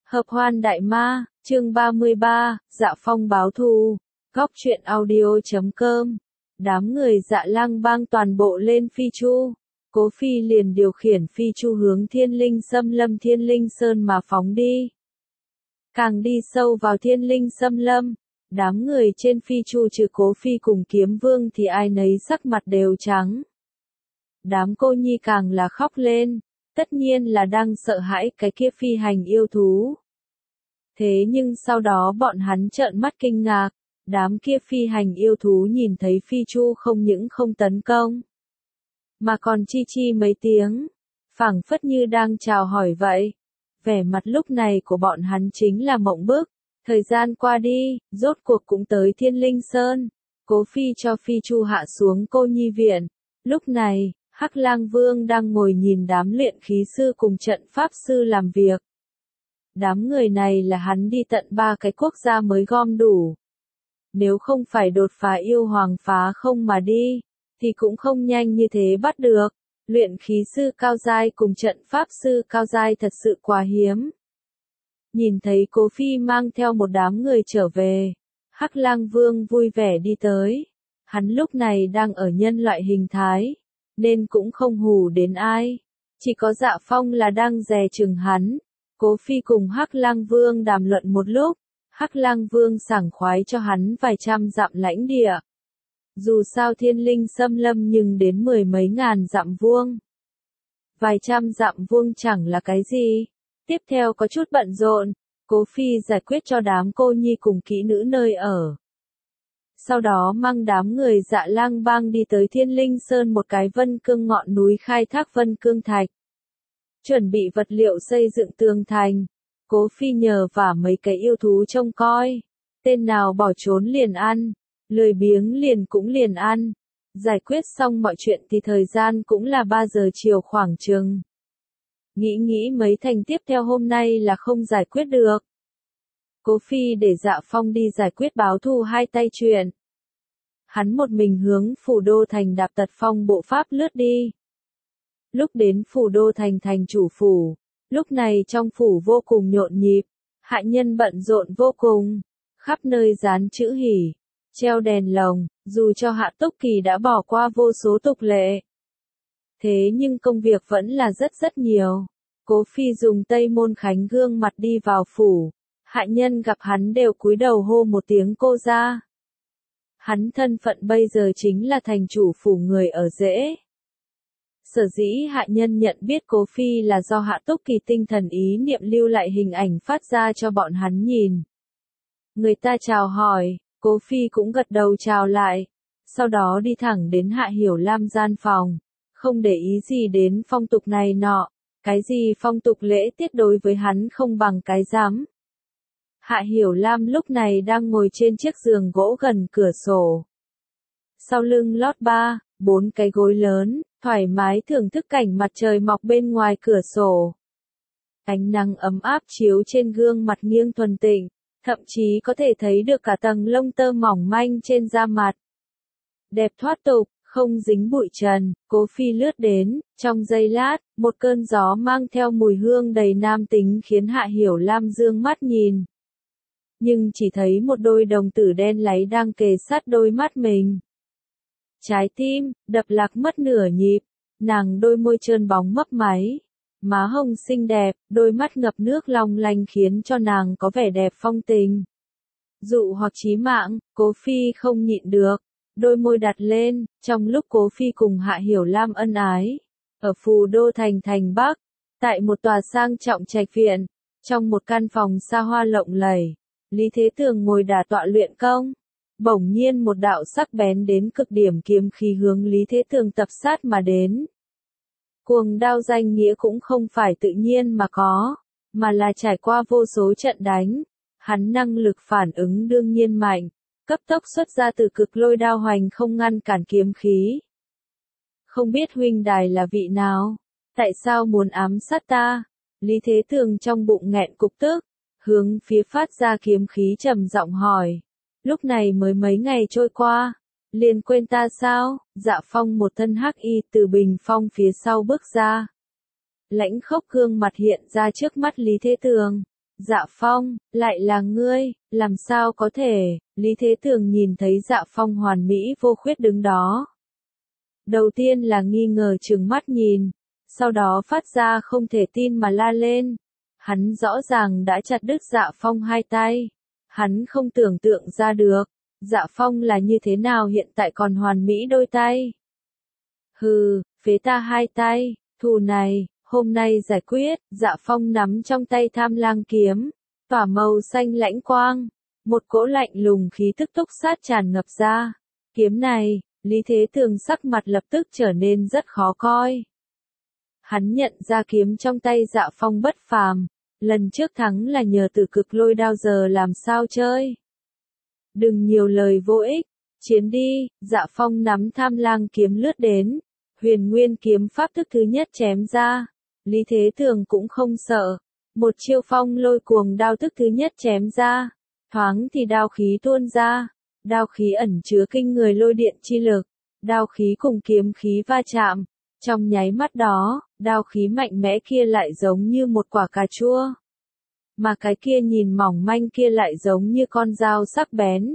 Hợp hoan đại ma, chương 33, Dạ Phong báo thù. Góc truyện audio.com. Đám người Dạ Lang Bang toàn bộ lên phi chu. Cố Phi liền điều khiển phi chu hướng Thiên Linh Xâm Lâm Thiên Linh Sơn mà phóng đi. Càng đi sâu vào Thiên Linh Xâm Lâm, đám người trên phi chu trừ Cố Phi cùng Kiếm Vương thì ai nấy sắc mặt đều trắng. Đám cô nhi càng là khóc lên, tất nhiên là đang sợ hãi cái kia phi hành yêu thú. Thế nhưng sau đó bọn hắn trợn mắt kinh ngạc, đám kia phi hành yêu thú nhìn thấy phi chu không những không tấn công, mà còn chi chi mấy tiếng, phảng phất như đang chào hỏi vậy. Vẻ mặt lúc này của bọn hắn chính là mộng bức. Thời gian qua đi, rốt cuộc cũng tới Thiên Linh Sơn. Cố Phi cho phi chu hạ xuống cô nhi viện. Lúc này, Hắc Lang Vương đang ngồi nhìn đám luyện khí sư cùng trận pháp sư làm việc. Đám người này là hắn đi tận 3 cái quốc gia mới gom đủ. Nếu không phải đột phá yêu hoàng phá không mà đi, thì cũng không nhanh như thế bắt được. Luyện khí sư cao giai cùng trận pháp sư cao giai thật sự quá hiếm. Nhìn thấy Cố Phi mang theo một đám người trở về, Hắc Lang Vương vui vẻ đi tới. Hắn lúc này đang ở nhân loại hình thái, nên cũng không hù đến ai. Chỉ có Dạ Phong là đang dè chừng hắn. Cố Phi cùng Hắc Lang Vương đàm luận một lúc, Hắc Lang Vương sảng khoái cho hắn vài trăm dặm lãnh địa. Dù sao Thiên Linh Xâm Lâm nhưng đến 10 mấy ngàn dặm vuông. Vài trăm dặm vuông chẳng là cái gì. Tiếp theo có chút bận rộn, Cố Phi giải quyết cho đám cô nhi cùng kỹ nữ nơi ở. Sau đó mang đám người Dạ Lang Bang đi tới Thiên Linh Sơn, một cái vân cương ngọn núi khai thác vân cương thạch. Chuẩn bị vật liệu xây dựng tường thành. Cố Phi nhờ vả mấy cái yêu thú trông coi. Tên nào bỏ trốn liền ăn, lười biếng liền cũng liền ăn. Giải quyết xong mọi chuyện thì thời gian cũng là 3 giờ chiều khoảng chừng. Nghĩ mấy thành tiếp theo hôm nay là không giải quyết được. Cố Phi để Dạ Phong đi giải quyết báo thù hai tay chuyện. Hắn một mình hướng Phủ Đô Thành đạp tật phong bộ pháp lướt đi. Lúc đến Phủ Đô Thành thành chủ phủ, lúc này trong phủ vô cùng nhộn nhịp, hạ nhân bận rộn vô cùng, khắp nơi dán chữ hỉ, treo đèn lồng, dù cho Hạ Túc Kỳ đã bỏ qua vô số tục lệ. Thế nhưng công việc vẫn là rất nhiều. Cố Phi dùng Tây Môn Khánh gương mặt đi vào phủ, hạ nhân gặp hắn đều cúi đầu hô một tiếng cô ra. Hắn thân phận bây giờ chính là thành chủ phủ người ở Dễ. Sở dĩ hạ nhân nhận biết Cố Phi là do Hạ Túc Kỳ tinh thần ý niệm lưu lại hình ảnh phát ra cho bọn hắn nhìn. Người ta chào hỏi, Cố Phi cũng gật đầu chào lại, sau đó đi thẳng đến Hạ Hiểu Lam gian phòng, không để ý gì đến phong tục này nọ, cái gì phong tục lễ tiết đối với hắn không bằng cái rắm. Hạ Hiểu Lam lúc này đang ngồi trên chiếc giường gỗ gần cửa sổ. Sau lưng lót 4 cái gối lớn, thoải mái thưởng thức cảnh mặt trời mọc bên ngoài cửa sổ. Ánh nắng ấm áp chiếu trên gương mặt nghiêng thuần tịnh, thậm chí có thể thấy được cả tầng lông tơ mỏng manh trên da mặt. Đẹp thoát tục, không dính bụi trần. Cố Phi lướt đến, trong giây lát, một cơn gió mang theo mùi hương đầy nam tính khiến Hạ Hiểu Lam dương mắt nhìn. Nhưng chỉ thấy một đôi đồng tử đen láy đang kề sát đôi mắt mình. Trái tim đập lạc mất nửa nhịp, nàng đôi môi trơn bóng mấp máy, má hồng xinh đẹp, đôi mắt ngập nước long lanh khiến cho nàng có vẻ đẹp phong tình. Dụ hoặc chí mạng, Cố Phi không nhịn được, đôi môi đặt lên, trong lúc Cố Phi cùng Hạ Hiểu Lam ân ái. Ở Phù Đô thành Bắc, tại một tòa sang trọng trạch viện, trong một căn phòng xa hoa lộng lẫy, Lý Thế Tường ngồi đả tọa luyện công. Bỗng nhiên một đạo sắc bén đến cực điểm kiếm khí hướng Lý Thế Tường tập sát mà đến. Cuồng đao danh nghĩa cũng không phải tự nhiên mà có, mà là trải qua vô số trận đánh. Hắn năng lực phản ứng đương nhiên mạnh, cấp tốc xuất ra từ cực lôi đao hoành không ngăn cản kiếm khí. Không biết huynh đài là vị nào? Tại sao muốn ám sát ta? Lý Thế Tường trong bụng nghẹn cục tức, hướng phía phát ra kiếm khí trầm giọng hỏi. Lúc này mới mấy ngày trôi qua, liền quên ta sao? Dạ Phong một thân hắc y từ bình phong phía sau bước ra. Lãnh khốc gương mặt hiện ra trước mắt Lý Thế Tường. Dạ Phong, lại là ngươi, làm sao có thể, Lý Thế Tường nhìn thấy Dạ Phong hoàn mỹ vô khuyết đứng đó. Đầu tiên là nghi ngờ trừng mắt nhìn, sau đó phát ra không thể tin mà la lên. Hắn rõ ràng đã chặt đứt Dạ Phong hai tay. Hắn không tưởng tượng ra được, Dạ Phong là như thế nào hiện tại còn hoàn mỹ đôi tay. Hừ, phế ta hai tay, thù này, hôm nay giải quyết. Dạ Phong nắm trong tay Tham Lang kiếm, tỏa màu xanh lãnh quang, một cỗ lạnh lùng khí tức túc sát tràn ngập ra. Kiếm này, Lý Thế Tường sắc mặt lập tức trở nên rất khó coi. Hắn nhận ra kiếm trong tay Dạ Phong bất phàm, lần trước thắng là nhờ Tử Cực Lôi Đao, giờ làm sao chơi. Đừng nhiều lời vô ích, chiến đi. Dạ Phong nắm Tham Lang kiếm lướt đến, Huyền Nguyên kiếm pháp thức thứ nhất chém ra. Lý Thế Tường cũng không sợ, một chiêu Phong Lôi Cuồng đao thức thứ nhất chém ra, thoáng thì đao khí tuôn ra, đao khí ẩn chứa kinh người lôi điện chi lực, đao khí cùng kiếm khí va chạm, trong nháy mắt đó, đao khí mạnh mẽ kia lại giống như một quả cà chua, mà cái kia nhìn mỏng manh kia lại giống như con dao sắc bén,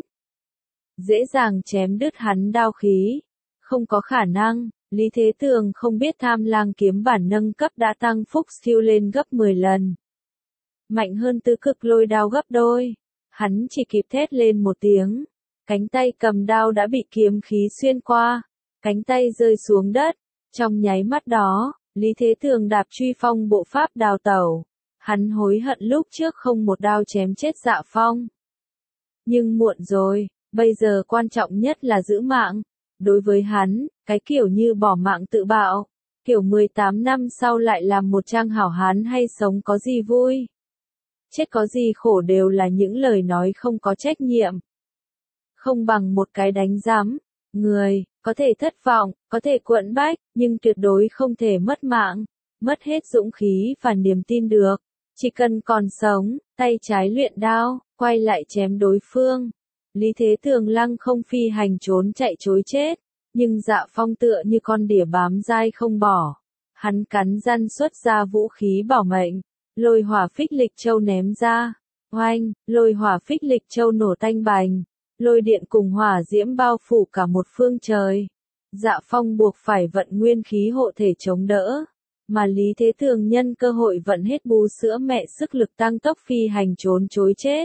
dễ dàng chém đứt hắn đao khí. Không có khả năng. Lý Thế Tường không biết Tham Lang kiếm bản nâng cấp đã tăng phúc skill lên gấp 10 lần. Mạnh hơn Tứ Cực Lôi Đao gấp đôi. Hắn chỉ kịp thét lên một tiếng. Cánh tay cầm đao đã bị kiếm khí xuyên qua. Cánh tay rơi xuống đất. Trong nháy mắt đó, Lý Thế Tường đạp truy phong bộ pháp đào tẩu. Hắn hối hận lúc trước không một đao chém chết Dạ Phong. Nhưng muộn rồi, bây giờ quan trọng nhất là giữ mạng. Đối với hắn, cái kiểu như bỏ mạng tự bạo, kiểu 18 năm sau lại làm một trang hảo hán hay sống có gì vui. Chết có gì khổ đều là những lời nói không có trách nhiệm. Không bằng một cái đánh giám, người, có thể thất vọng, có thể quẫn bách, nhưng tuyệt đối không thể mất mạng, mất hết dũng khí và niềm tin được. Chỉ cần còn sống, tay trái luyện đao, quay lại chém đối phương. Lý Thế Tường lăng không phi hành trốn chạy chối chết, nhưng Dạ Phong tựa như con đỉa bám dai không bỏ. Hắn cắn răng xuất ra vũ khí bảo mệnh, lôi hỏa phích lịch châu ném ra. Oanh, lôi hỏa phích lịch châu nổ tanh bành, lôi điện cùng hỏa diễm bao phủ cả một phương trời. Dạ Phong buộc phải vận nguyên khí hộ thể chống đỡ, mà Lý Thế Tường nhân cơ hội vận hết bú sữa mẹ sức lực tăng tốc phi hành trốn chối chết.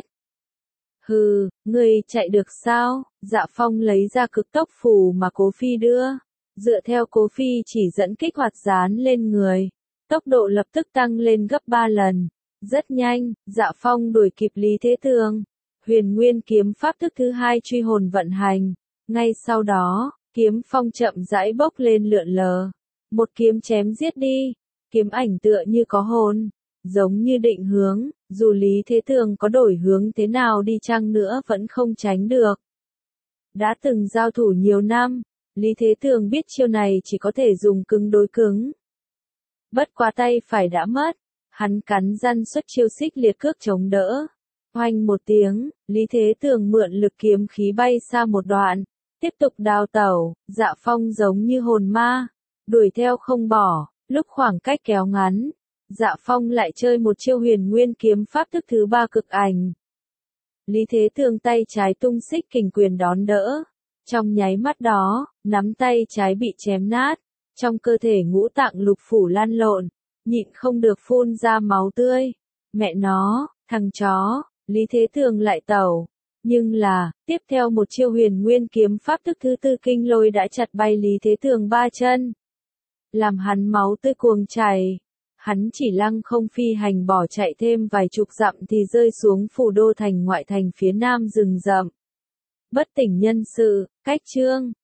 Hừ, ngươi chạy được sao? Dạ Phong lấy ra cực tốc phù mà Cố Phi đưa. Dựa theo Cố Phi chỉ dẫn kích hoạt dán lên người. Tốc độ lập tức tăng lên gấp 3 lần. Rất nhanh, Dạ Phong đuổi kịp Lý Thế Tường. Huyền Nguyên kiếm pháp thức thứ hai truy hồn vận hành. Ngay sau đó, kiếm phong chậm rãi bốc lên lượn lờ. Một kiếm chém giết đi. Kiếm ảnh tựa như có hồn. Giống như định hướng, dù Lý Thế Tường có đổi hướng thế nào đi chăng nữa vẫn không tránh được. Đã từng giao thủ nhiều năm, Lý Thế Tường biết chiêu này chỉ có thể dùng cứng đối cứng. Bất quá tay phải đã mất, hắn cắn răng xuất chiêu xích liệt cước chống đỡ. Oanh một tiếng, Lý Thế Tường mượn lực kiếm khí bay xa một đoạn, tiếp tục đào tẩu. Dạ Phong giống như hồn ma, đuổi theo không bỏ, lúc khoảng cách kéo ngắn. Dạ Phong lại chơi một chiêu huyền nguyên kiếm pháp thức thứ ba cực ảnh. Lý Thế Tường tay trái tung xích kình quyền đón đỡ. Trong nháy mắt đó, nắm tay trái bị chém nát. Trong cơ thể ngũ tạng lục phủ lan lộn, nhịn không được phun ra máu tươi. Mẹ nó, thằng chó, Lý Thế Tường lại tẩu. Nhưng là, tiếp theo một chiêu huyền nguyên kiếm pháp thức thứ tư kinh lôi đã chặt bay Lý Thế Tường ba chân. Làm hắn máu tươi cuồng chảy. Hắn chỉ lăng không phi hành bỏ chạy thêm vài chục dặm thì rơi xuống phủ đô thành ngoại thành phía nam rừng rậm. Bất tỉnh nhân sự, cách chương.